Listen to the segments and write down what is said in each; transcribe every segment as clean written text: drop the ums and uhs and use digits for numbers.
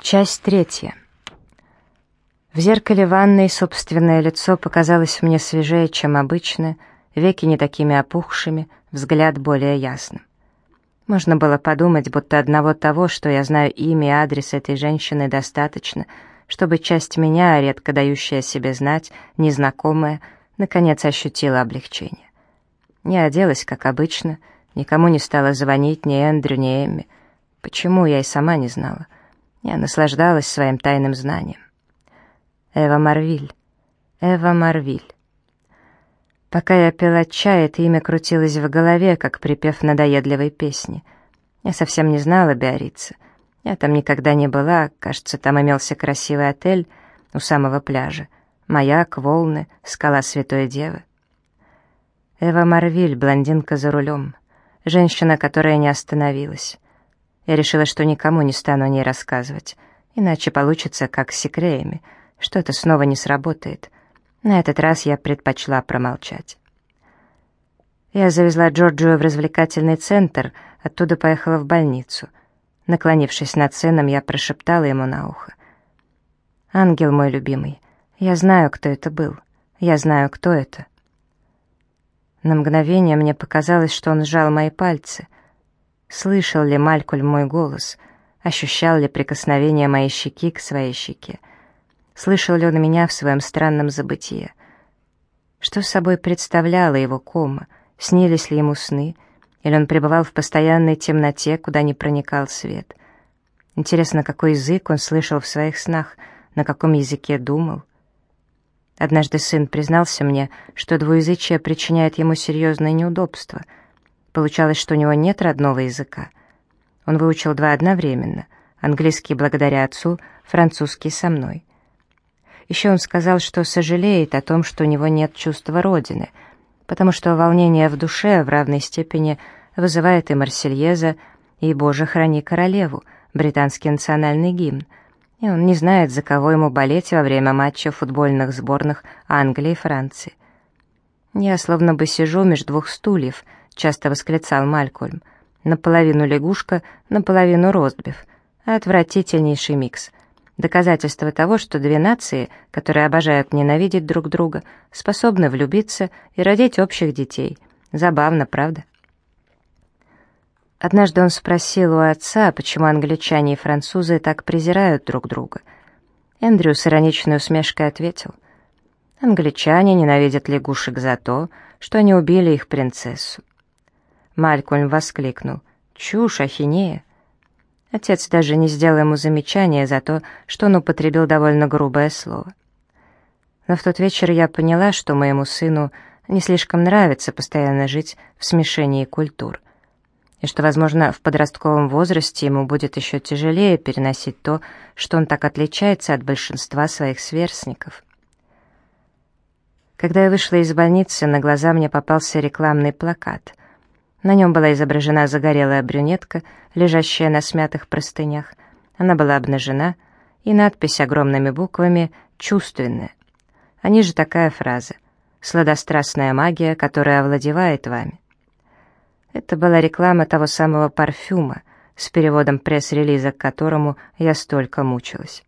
Часть третья. В зеркале ванной собственное лицо показалось мне свежее, чем обычно, веки не такими опухшими, взгляд более ясным. Можно было подумать, будто одного того, что я знаю имя и адрес этой женщины, достаточно, чтобы часть меня, редко дающая себе знать, незнакомая, наконец ощутила облегчение. Не оделась, как обычно, никому не стала звонить, ни Эндрю, ни Эмми. Почему, я и сама не знала. Я наслаждалась своим тайным знанием. Эва Марвиль. Эва Марвиль. Пока я пила чай, это имя крутилось в голове, как припев надоедливой песни. Я совсем не знала Биаррица. Я там никогда не была, кажется, там имелся красивый отель у самого пляжа. Маяк, волны, скала Святой Девы. Эва Марвиль, блондинка за рулем. Женщина, которая не остановилась. Я решила, что никому не стану о ней рассказывать, иначе получится, как с секреями, что-то снова не сработает. На этот раз я предпочла промолчать. Я завезла Джорджию в развлекательный центр, оттуда поехала в больницу. Наклонившись над сыном, я прошептала ему на ухо: «Ангел мой любимый, я знаю, кто это был. Я знаю, кто это». На мгновение мне показалось, что он сжал мои пальцы. Слышал ли Малькольм мой голос? Ощущал ли прикосновение моей щеки к своей щеке? Слышал ли он меня в своем странном забытие? Что собой представляла его кома? Снились ли ему сны? Или он пребывал в постоянной темноте, куда не проникал свет? Интересно, какой язык он слышал в своих снах, на каком языке думал? Однажды сын признался мне, что двуязычие причиняет ему серьезные неудобства. Получалось, что у него нет родного языка. Он выучил два одновременно: английский благодаря отцу, французский со мной. Еще он сказал, что сожалеет о том, что у него нет чувства родины, потому что волнение в душе в равной степени вызывает и Марсельеза, и «Боже, храни королеву», британский национальный гимн, и он не знает, за кого ему болеть во время матча футбольных сборных Англии и Франции. «Я словно бы сижу между двух стульев», — часто восклицал Малькольм. «Наполовину лягушка, наполовину ростбиф. Отвратительнейший микс. Доказательство того, что две нации, которые обожают ненавидеть друг друга, способны влюбиться и родить общих детей. Забавно, правда?» Однажды он спросил у отца, почему англичане и французы так презирают друг друга. Эндрю с ироничной усмешкой ответил: «Англичане ненавидят лягушек за то, что они убили их принцессу». Малькольм воскликнул: «Чушь, ахинея». Отец даже не сделал ему замечания за то, что он употребил довольно грубое слово. Но в тот вечер я поняла, что моему сыну не слишком нравится постоянно жить в смешении культур, и что, возможно, в подростковом возрасте ему будет еще тяжелее переносить то, что он так отличается от большинства своих сверстников. Когда я вышла из больницы, на глаза мне попался рекламный плакат. На нем была изображена загорелая брюнетка, лежащая на смятых простынях. Она была обнажена, и надпись огромными буквами «Чувственная». А ниже такая фраза: «Сладострастная магия, которая овладевает вами». Это была реклама того самого парфюма, с переводом пресс-релиза к которому я столько мучилась.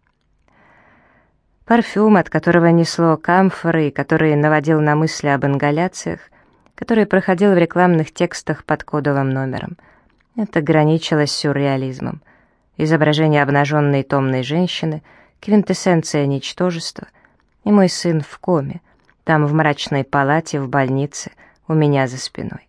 Парфюм, от которого несло камфорой, который наводил на мысли об ингаляциях, который проходил в рекламных текстах под кодовым номером. Это граничило с сюрреализмом. Изображение обнаженной томной женщины, квинтэссенция ничтожества, и мой сын в коме, там в мрачной палате в больнице, у меня за спиной.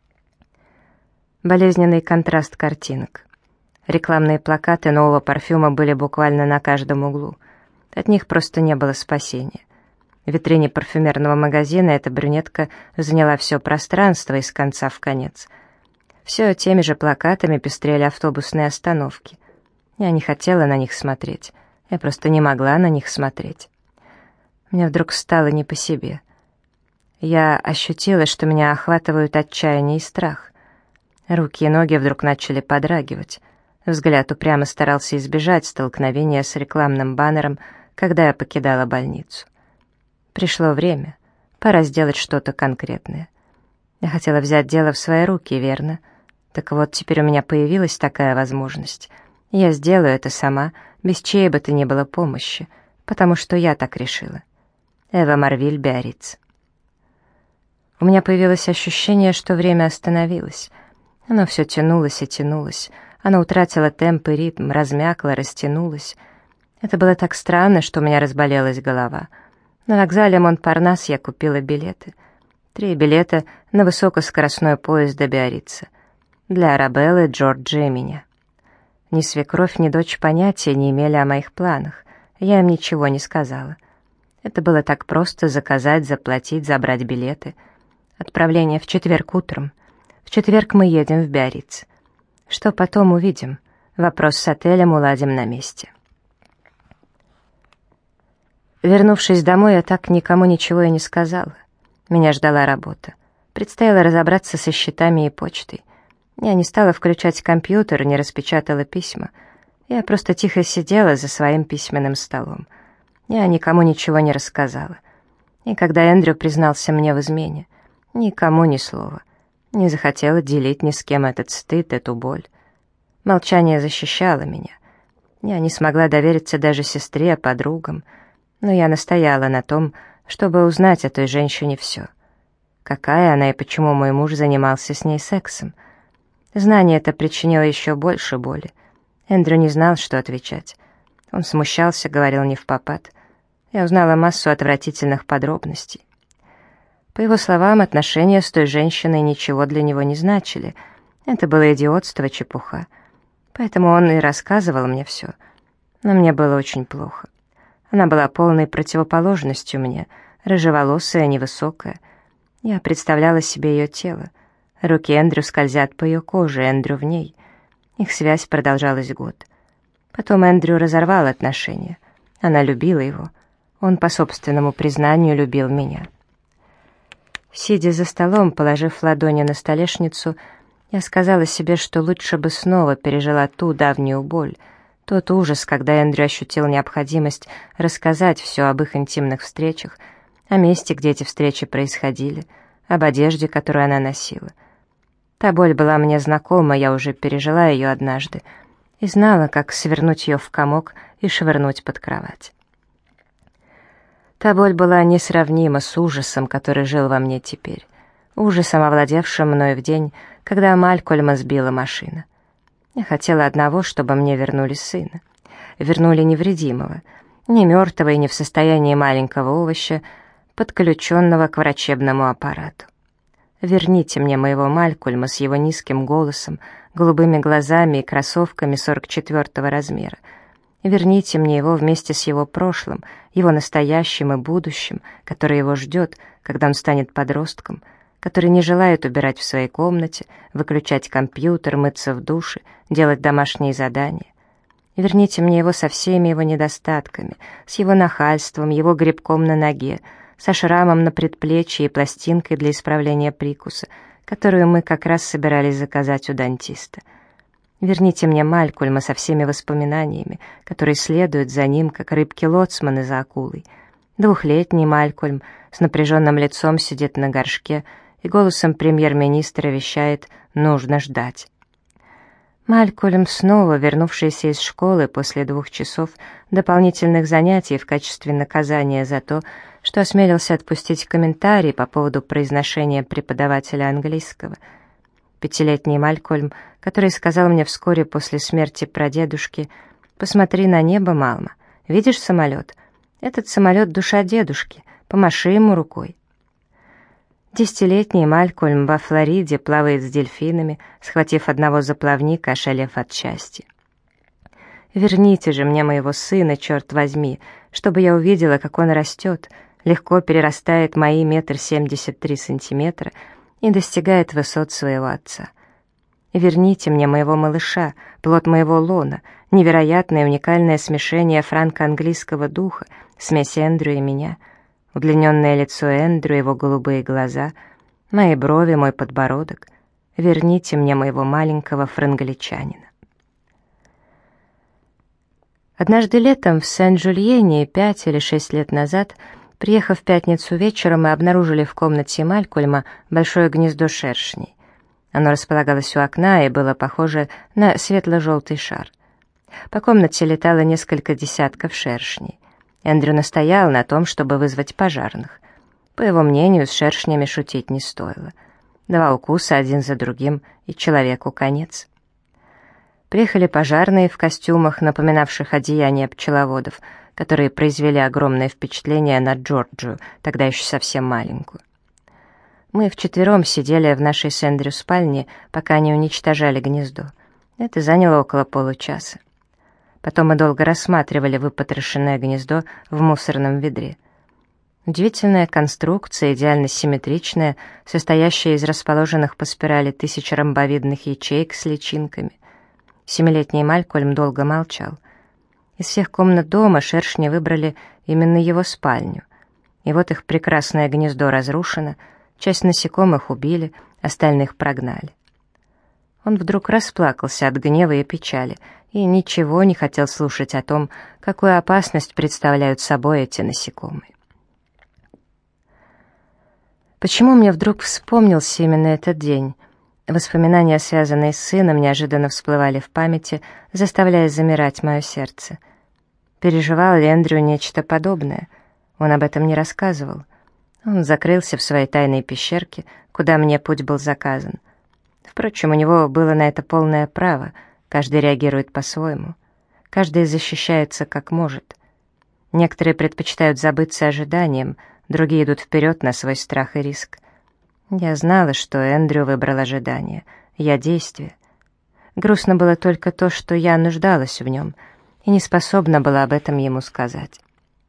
Болезненный контраст картинок. Рекламные плакаты нового парфюма были буквально на каждом углу. От них просто не было спасения. В витрине парфюмерного магазина эта брюнетка заняла все пространство из конца в конец. Все теми же плакатами пестрели автобусные остановки. Я не хотела на них смотреть. Я просто не могла на них смотреть. Мне вдруг стало не по себе. Я ощутила, что меня охватывают отчаяние и страх. Руки и ноги вдруг начали подрагивать. Взгляд упрямо старался избежать столкновения с рекламным баннером, когда я покидала больницу. Пришло время. Пора сделать что-то конкретное. Я хотела взять дело в свои руки, верно? Так вот, теперь у меня появилась такая возможность. Я сделаю это сама, без чьей бы то ни было помощи, потому что я так решила. Эва Марвиль Биарриц. У меня появилось ощущение, что время остановилось. Оно все тянулось и тянулось. Оно утратило темп и ритм, размякло, растянулось. Это было так странно, что у меня разболелась голова. На вокзале Монпарнас я купила билеты. 3 билета на высокоскоростной поезд до Биаррица. Для Арабеллы, Джорджа и меня. Ни свекровь, ни дочь понятия не имели о моих планах. Я им ничего не сказала. Это было так просто: заказать, заплатить, забрать билеты. Отправление в четверг утром. В четверг мы едем в Биарриц. Что потом, увидим. Вопрос с отелем уладим на месте. Вернувшись домой, я так никому ничего и не сказала. Меня ждала работа. Предстояло разобраться со счетами и почтой. Я не стала включать компьютер, не распечатала письма. Я просто тихо сидела за своим письменным столом. Я никому ничего не рассказала. И когда Эндрю признался мне в измене, никому ни слова. Не захотела делить ни с кем этот стыд, эту боль. Молчание защищало меня. Я не смогла довериться даже сестре, подругам, но я настояла на том, чтобы узнать о той женщине все. Какая она и почему мой муж занимался с ней сексом. Знание это причинило еще больше боли. Эндрю не знал, что отвечать. Он смущался, говорил невпопад. Я узнала массу отвратительных подробностей. По его словам, отношения с той женщиной ничего для него не значили. Это было идиотство, чепуха. Поэтому он и рассказывал мне все. Но мне было очень плохо. Она была полной противоположностью мне, рыжеволосая, невысокая. Я представляла себе ее тело. Руки Эндрю скользят по ее коже, Эндрю в ней. Их связь продолжалась год. Потом Эндрю разорвал отношения. Она любила его. Он, по собственному признанию, любил меня. Сидя за столом, положив ладони на столешницу, я сказала себе, что лучше бы снова пережила ту давнюю боль, тот ужас, когда Эндрю ощутил необходимость рассказать все об их интимных встречах, о месте, где эти встречи происходили, об одежде, которую она носила. Та боль была мне знакома, я уже пережила ее однажды и знала, как свернуть ее в комок и швырнуть под кровать. Та боль была несравнима с ужасом, который жил во мне теперь, ужасом, овладевшим мной в день, когда Малькольма сбила машина. Я хотела одного, чтобы мне вернули сына. Вернули невредимого, не мертвого и не в состоянии маленького овоща, подключенного к врачебному аппарату. Верните мне моего Малькольма с его низким голосом, голубыми глазами и кроссовками 44-го размера. Верните мне его вместе с его прошлым, его настоящим и будущим, которое его ждет, когда он станет подростком, который не желает убирать в своей комнате, выключать компьютер, мыться в душе, делать домашние задания. Верните мне его со всеми его недостатками, с его нахальством, его грибком на ноге, со шрамом на предплечье и пластинкой для исправления прикуса, которую мы как раз собирались заказать у дантиста. Верните мне Малькольма со всеми воспоминаниями, которые следуют за ним, как рыбки-лоцманы за акулой. 2-летний Малькольм с напряженным лицом сидит на горшке и голосом премьер-министра вещает «нужно ждать». Малькольм, снова вернувшийся из школы после 2 часов дополнительных занятий в качестве наказания за то, что осмелился отпустить комментарий по поводу произношения преподавателя английского. 5-летний Малькольм, который сказал мне вскоре после смерти прадедушки: «Посмотри на небо, Малма, видишь самолет? Этот самолет — душа дедушки, помаши ему рукой». 10-летний Малькольм во Флориде плавает с дельфинами, схватив одного за плавник, ошалев от счастья. Верните же мне моего сына, черт возьми, чтобы я увидела, как он растет, легко перерастает мои 1,73 метра и достигает высот своего отца. Верните мне моего малыша, плод моего лона, невероятное уникальное смешение франко-английского духа, смесь Эндрю и меня, удлиненное лицо Эндрю, его голубые глаза, мои брови, мой подбородок. Верните мне моего маленького франгличанина. Однажды летом в Сен-Жульене 5 или 6 лет назад, приехав в пятницу вечером, мы обнаружили в комнате Малькольма большое гнездо шершней. Оно располагалось у окна и было похоже на светло-желтый шар. По комнате летало несколько десятков шершней. Эндрю настоял на том, чтобы вызвать пожарных. По его мнению, с шершнями шутить не стоило. 2 укуса один за другим, и человеку конец. Приехали пожарные в костюмах, напоминавших одеяния пчеловодов, которые произвели огромное впечатление на Джорджию, тогда еще совсем маленькую. Мы вчетвером сидели в нашей с Эндрю спальне, пока они уничтожали гнездо. Это заняло около получаса. Потом мы долго рассматривали выпотрошенное гнездо в мусорном ведре. Удивительная конструкция, идеально симметричная, состоящая из расположенных по спирали 1000 ромбовидных ячеек с личинками. 7-летний Малькольм долго молчал. Из всех комнат дома шершни выбрали именно его спальню. И вот их прекрасное гнездо разрушено, часть насекомых убили, остальных прогнали. Он вдруг расплакался от гнева и печали и ничего не хотел слушать о том, какую опасность представляют собой эти насекомые. Почему мне вдруг вспомнился именно этот день? Воспоминания, связанные с сыном, неожиданно всплывали в памяти, заставляя замирать мое сердце. Переживал ли Эндрю нечто подобное? Он об этом не рассказывал. Он закрылся в своей тайной пещерке, куда мне путь был заказан. Впрочем, у него было на это полное право. Каждый реагирует по-своему. Каждый защищается как может. Некоторые предпочитают забыться ожиданием, другие идут вперед на свой страх и риск. Я знала, что Эндрю выбрал ожидание, я действие. Грустно было только то, что я нуждалась в нем и не способна была об этом ему сказать.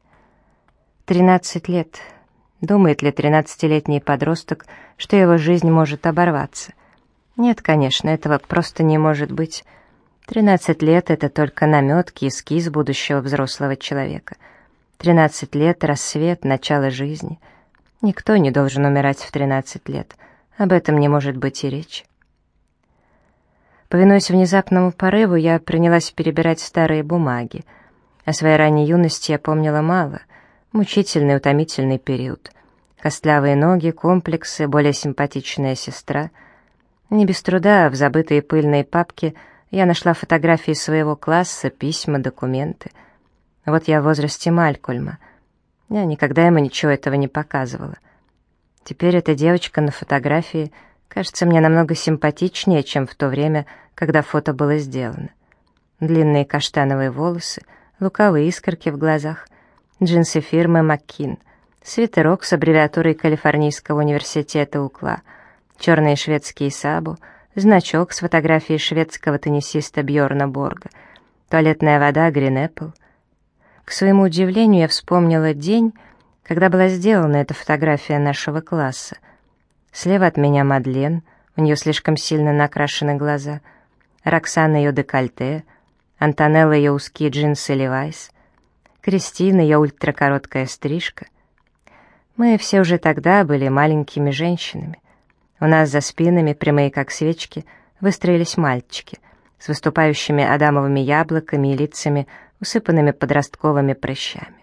13 лет. Думает ли 13-летний подросток, что его жизнь может оборваться? Нет, конечно, этого просто не может быть. 13 лет — это только намётки, эскиз будущего взрослого человека. 13 лет — рассвет, начало жизни. Никто не должен умирать в 13 лет. Об этом не может быть и речи. Повинуясь внезапному порыву, я принялась перебирать старые бумаги. О своей ранней юности я помнила мало. Мучительный, утомительный период. Костлявые ноги, комплексы, более симпатичная сестра. Не без труда в забытые пыльные папки я нашла фотографии своего класса, письма, документы. Вот я в возрасте Малькольма. Я никогда ему ничего этого не показывала. Теперь эта девочка на фотографии кажется мне намного симпатичнее, чем в то время, когда фото было сделано. Длинные каштановые волосы, лукавые искорки в глазах, джинсы фирмы «Маккин», свитерок с аббревиатурой Калифорнийского университета УКЛА, черные шведские сабу, значок с фотографией шведского теннисиста Бьорна Борга, туалетная вода Green Apple. К своему удивлению, я вспомнила день, когда была сделана эта фотография нашего класса. Слева от меня Мадлен, у нее слишком сильно накрашены глаза, Роксана ее декольте, Антонелла ее узкие джинсы Левайс, Кристина ее ультракороткая стрижка. Мы все уже тогда были маленькими женщинами. У нас за спинами, прямые как свечки, выстроились мальчики с выступающими адамовыми яблоками и лицами, усыпанными подростковыми прыщами.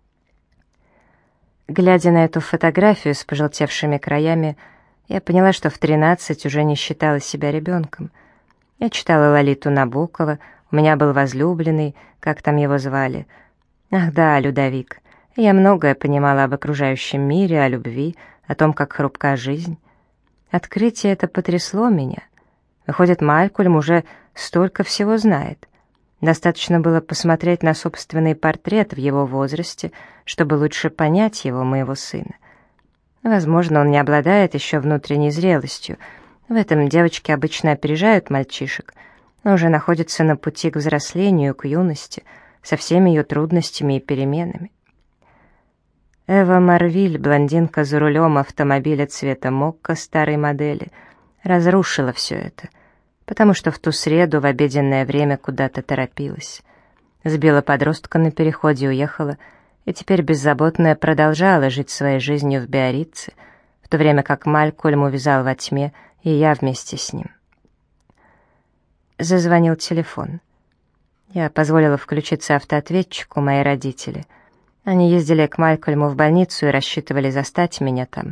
Глядя на эту фотографию с пожелтевшими краями, я поняла, что в 13 уже не считала себя ребенком. Я читала Лолиту Набокова, у меня был возлюбленный, как там его звали. Ах да, Людовик. Я многое понимала об окружающем мире, о любви, о том, как хрупка жизнь. Открытие это потрясло меня. Выходит, Малькольм уже столько всего знает. Достаточно было посмотреть на собственный портрет в его возрасте, чтобы лучше понять его, моего сына. Возможно, он не обладает еще внутренней зрелостью. В этом девочки обычно опережают мальчишек, но уже находятся на пути к взрослению, к юности, со всеми ее трудностями и переменами. Эва Марвиль, блондинка за рулем автомобиля цвета мокко старой модели, разрушила все это, потому что в ту среду в обеденное время куда-то торопилась. Сбила подростка на переходе и уехала, и теперь беззаботная продолжала жить своей жизнью в Биаррице, в то время как Малькольм увязал во тьме, и я вместе с ним. Зазвонил телефон. Я позволила включиться автоответчику мои родители. Они ездили к Малькольму в больницу и рассчитывали застать меня там.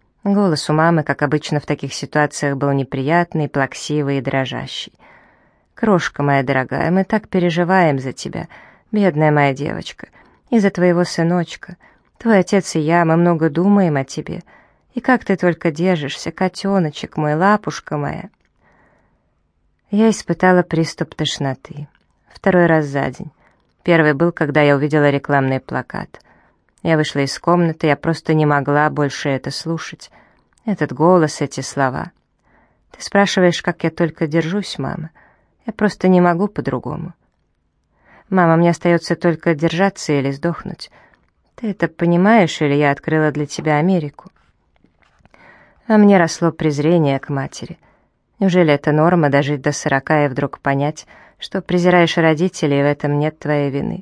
Голос у мамы, как обычно в таких ситуациях, был неприятный, плаксивый и дрожащий. Крошка моя дорогая, мы так переживаем за тебя, бедная моя девочка, и за твоего сыночка. Твой отец и я, мы много думаем о тебе. И как ты только держишься, котеночек мой, лапушка моя». Я испытала приступ тошноты. Второй раз за день. Первый был, когда я увидела рекламный плакат. Я вышла из комнаты, я просто не могла больше это слушать. Этот голос, эти слова. Ты спрашиваешь, как я только держусь, мама? Я просто не могу по-другому. Мама, мне остается только держаться или сдохнуть. Ты это понимаешь, или я открыла для тебя Америку? А мне росло презрение к матери. Неужели это норма дожить до 40 и вдруг понять, что презираешь родителей, и в этом нет твоей вины?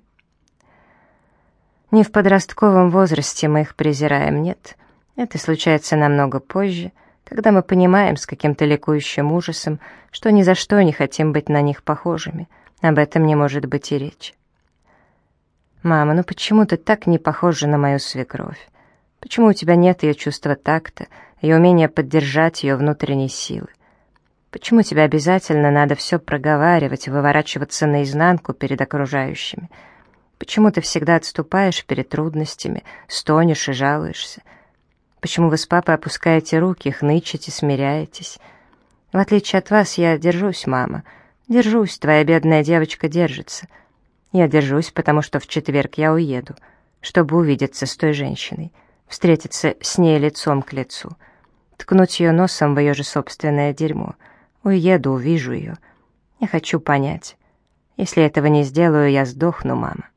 Не в подростковом возрасте мы их презираем, нет. Это случается намного позже, когда мы понимаем с каким-то ликующим ужасом, что ни за что не хотим быть на них похожими. Об этом не может быть и речи. «Мама, ну почему ты так не похожа на мою свекровь? Почему у тебя нет ее чувства такта, ее умения поддержать ее внутренней силы? Почему тебе обязательно надо все проговаривать, выворачиваться наизнанку перед окружающими? Почему ты всегда отступаешь перед трудностями, стонешь и жалуешься? Почему вы с папой опускаете руки, хнычете, смиряетесь? В отличие от вас, я держусь, мама. Держусь, твоя бедная девочка держится. Я держусь, потому что в четверг я уеду, чтобы увидеться с той женщиной, встретиться с ней лицом к лицу, ткнуть ее носом в ее же собственное дерьмо. Уеду, увижу ее. Я хочу понять. Если этого не сделаю, я сдохну, мама.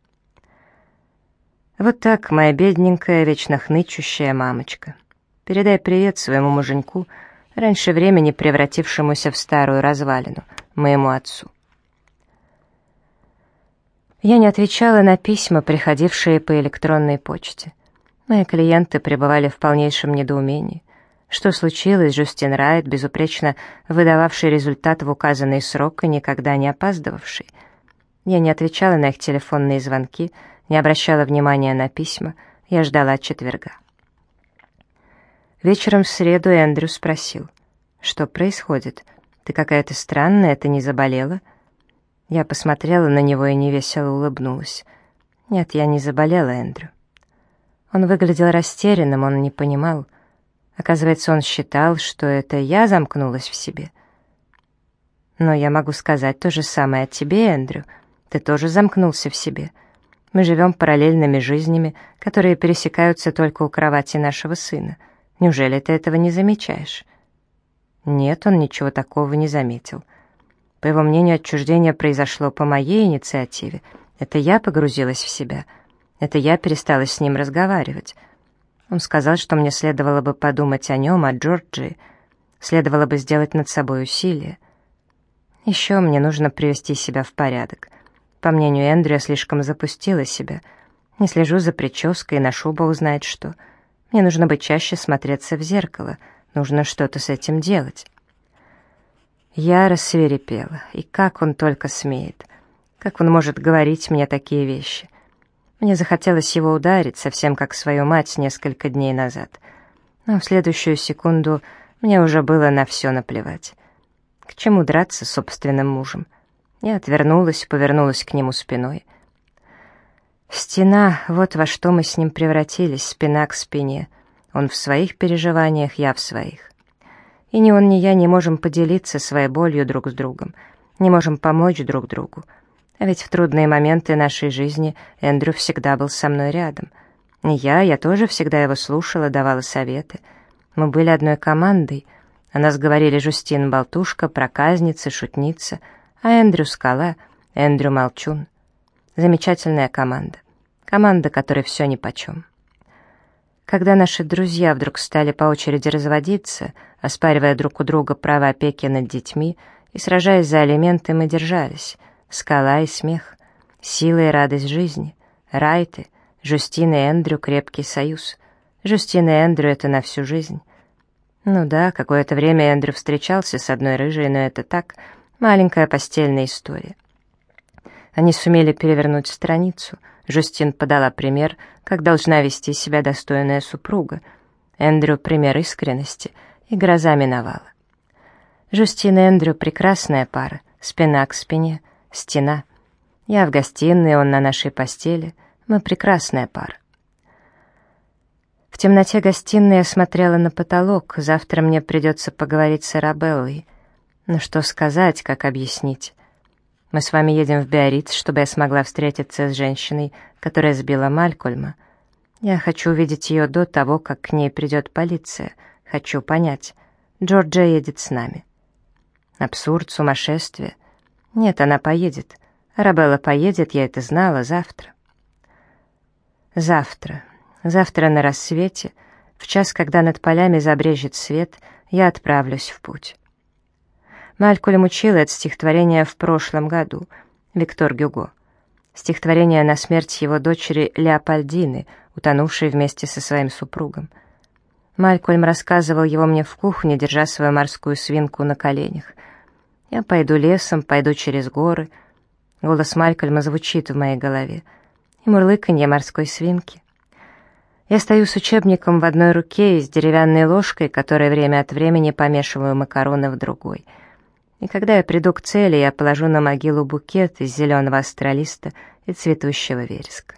Вот так, моя бедненькая, вечно хнычущая мамочка. Передай привет своему муженьку, раньше времени превратившемуся в старую развалину, моему отцу. Я не отвечала на письма, приходившие по электронной почте. Мои клиенты пребывали в полнейшем недоумении. Что случилось, Джустин Райт, безупречно выдававший результат в указанный срок и никогда не опаздывавший? Я не отвечала на их телефонные звонки, не обращала внимания на письма, я ждала четверга. Вечером в среду Эндрю спросил: «Что происходит? Ты какая-то странная, ты не заболела?» Я посмотрела на него и невесело улыбнулась. «Нет, я не заболела, Эндрю». Он выглядел растерянным, он не понимал. Оказывается, он считал, что это я замкнулась в себе. Но я могу сказать то же самое о тебе, Эндрю. Ты тоже замкнулся в себе. Мы живем параллельными жизнями, которые пересекаются только у кровати нашего сына. Неужели ты этого не замечаешь?» Нет, он ничего такого не заметил. По его мнению, отчуждение произошло по моей инициативе. Это я погрузилась в себя. Это я перестала с ним разговаривать. Он сказал, что мне следовало бы подумать о нем, о Джорджии. Следовало бы сделать над собой усилие. Еще мне нужно привести себя в порядок. По мнению Эндрю, я слишком запустила себя. Не слежу за прической, ношу бог знает что. Мне нужно бы чаще смотреться в зеркало. Нужно что-то с этим делать. Я рассвирепела. И как он только смеет. Как он может говорить мне такие вещи? Мне захотелось его ударить, совсем как свою мать несколько дней назад. Но в следующую секунду мне уже было на все наплевать. К чему драться с собственным мужем? Я отвернулась, повернулась к нему спиной. Стена, вот во что мы с ним превратились, спина к спине. Он в своих переживаниях, я в своих. И ни он, ни я не можем поделиться своей болью друг с другом, не можем помочь друг другу. А ведь в трудные моменты нашей жизни Эндрю всегда был со мной рядом. И я тоже всегда его слушала, давала советы. Мы были одной командой. О нас говорили Жустин болтушка, проказница, шутница, а Эндрю скала, Эндрю молчун. Замечательная команда. Команда, которой все нипочем. Когда наши друзья вдруг стали по очереди разводиться, оспаривая друг у друга право опеки над детьми и сражаясь за алименты, мы держались. Скала и смех, сила и радость жизни, Райты, Жустин и Эндрю — крепкий союз. Жустин и Эндрю — это на всю жизнь. Ну да, какое-то время Эндрю встречался с одной рыжей, но это так, маленькая постельная история. Они сумели перевернуть страницу. Жустин подала пример, как должна вести себя достойная супруга. Эндрю — пример искренности, и гроза миновала. Жустин и Эндрю — прекрасная пара, спина к спине, стена. Я в гостиной, он на нашей постели. Мы прекрасная пара. В темноте гостиной я смотрела на потолок. Завтра мне придется поговорить с Арабеллой. Но что сказать, как объяснить? Мы с вами едем в Биарриц, чтобы я смогла встретиться с женщиной, которая сбила Малькольма. Я хочу увидеть ее до того, как к ней придет полиция. Хочу понять. Джорджия едет с нами. Абсурд, сумасшествие. Нет, она поедет. Арабелла поедет, я это знала, завтра. Завтра на рассвете, в час, когда над полями забрежет свет, я отправлюсь в путь. Малькольм учил это стихотворение в прошлом году, Виктор Гюго. Стихотворение на смерть его дочери Леопольдины, утонувшей вместе со своим супругом. Малькольм рассказывал его мне в кухне, держа свою морскую свинку на коленях. Я пойду лесом, пойду через горы. Голос Малькольма звучит в моей голове. И мурлыканье морской свинки. Я стою с учебником в одной руке и с деревянной ложкой, которой время от времени помешиваю макароны в другой. И когда я приду к цели, я положу на могилу букет из зеленого астролиста и цветущего вереска.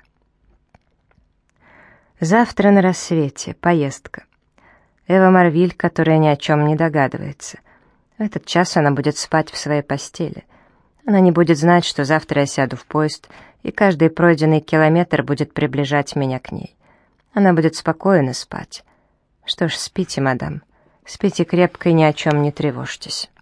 Завтра на рассвете поездка. Эва Марвиль, которая ни о чем не догадывается. В этот час она будет спать в своей постели. Она не будет знать, что завтра я сяду в поезд, и каждый пройденный километр будет приближать меня к ней. Она будет спокойно спать. Что ж, спите, мадам. Спите крепко и ни о чем не тревожьтесь.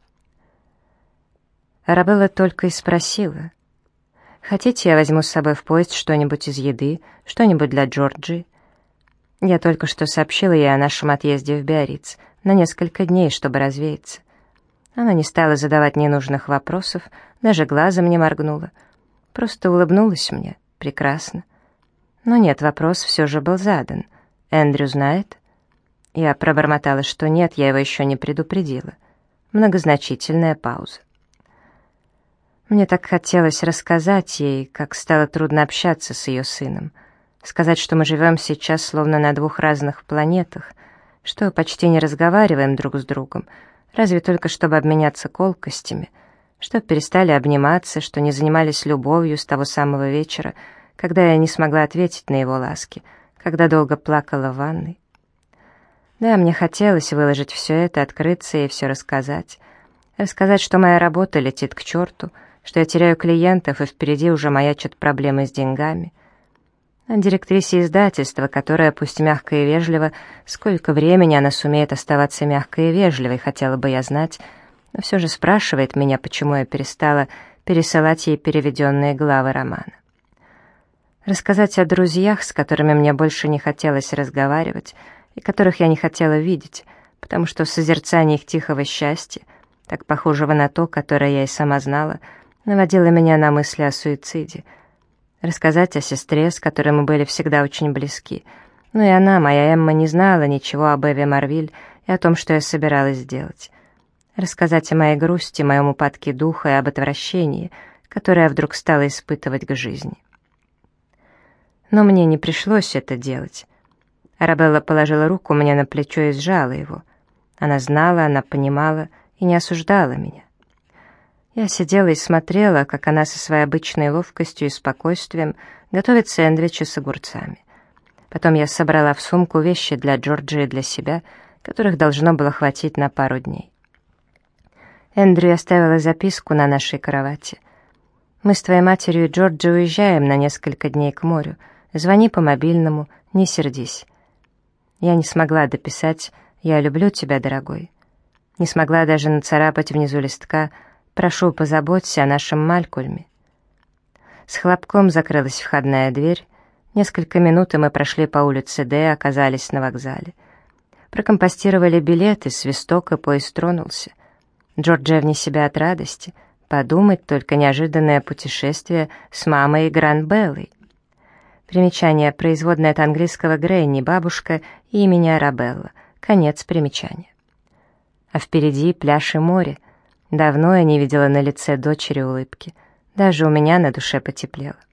Арабелла только и спросила: «Хотите, я возьму с собой в поезд что-нибудь из еды, что-нибудь для Джорджии?» Я только что сообщила ей о нашем отъезде в Биарриц на несколько дней, чтобы развеяться. Она не стала задавать ненужных вопросов, даже глазом не моргнула. Просто улыбнулась мне. Прекрасно. Но нет, вопрос все же был задан. «Эндрю знает?» Я пробормотала, что нет, я его еще не предупредила. Многозначительная пауза. Мне так хотелось рассказать ей, как стало трудно общаться с ее сыном. Сказать, что мы живем сейчас словно на двух разных планетах, что почти не разговариваем друг с другом, разве только чтобы обменяться колкостями, что перестали обниматься, что не занимались любовью с того самого вечера, когда я не смогла ответить на его ласки, когда долго плакала в ванной. Да, мне хотелось выложить все это, открыться и все рассказать. Рассказать, что моя работа летит к черту, что я теряю клиентов, и впереди уже маячат проблемы с деньгами. А директрисе издательства, которая, пусть мягко и вежливо, сколько времени она сумеет оставаться мягкой и вежливой, хотела бы я знать, но все же спрашивает меня, почему я перестала пересылать ей переведенные главы романа. Рассказать о друзьях, с которыми мне больше не хотелось разговаривать, и которых я не хотела видеть, потому что созерцание их тихого счастья, так похожего на то, которое я и сама знала, наводило меня на мысли о суициде. Рассказать о сестре, с которой мы были всегда очень близки. Но и она, моя Эмма, не знала ничего об Эве Марвиль и о том, что я собиралась сделать. Рассказать о моей грусти, моем упадке духа и об отвращении, которое я вдруг стала испытывать к жизни. Но мне не пришлось это делать. Арабелла положила руку мне на плечо и сжала его. Она знала, она понимала и не осуждала меня. Я сидела и смотрела, как она со своей обычной ловкостью и спокойствием готовит сэндвичи с огурцами. Потом я собрала в сумку вещи для Джорджии и для себя, которых должно было хватить на пару дней. Эндрю оставила записку на нашей кровати. «Мы с твоей матерью и Джорджи уезжаем на несколько дней к морю. Звони по мобильному, не сердись». Я не смогла дописать «Я люблю тебя, дорогой». Не смогла даже нацарапать внизу листка «Прошу, позаботься о нашем Малькольме». С хлопком закрылась входная дверь. Несколько минут, и мы прошли по улице Д, оказались на вокзале. Прокомпостировали билеты, свисток, и поезд тронулся. Джорджия вне себя от радости. Подумать только, неожиданное путешествие с мамой и Гран-Беллой. Примечание: производное от английского Грэнни, бабушка, и имени Арабелла. Конец примечания. А впереди пляж и море. Давно я не видела на лице дочери улыбки. Даже у меня на душе потеплело.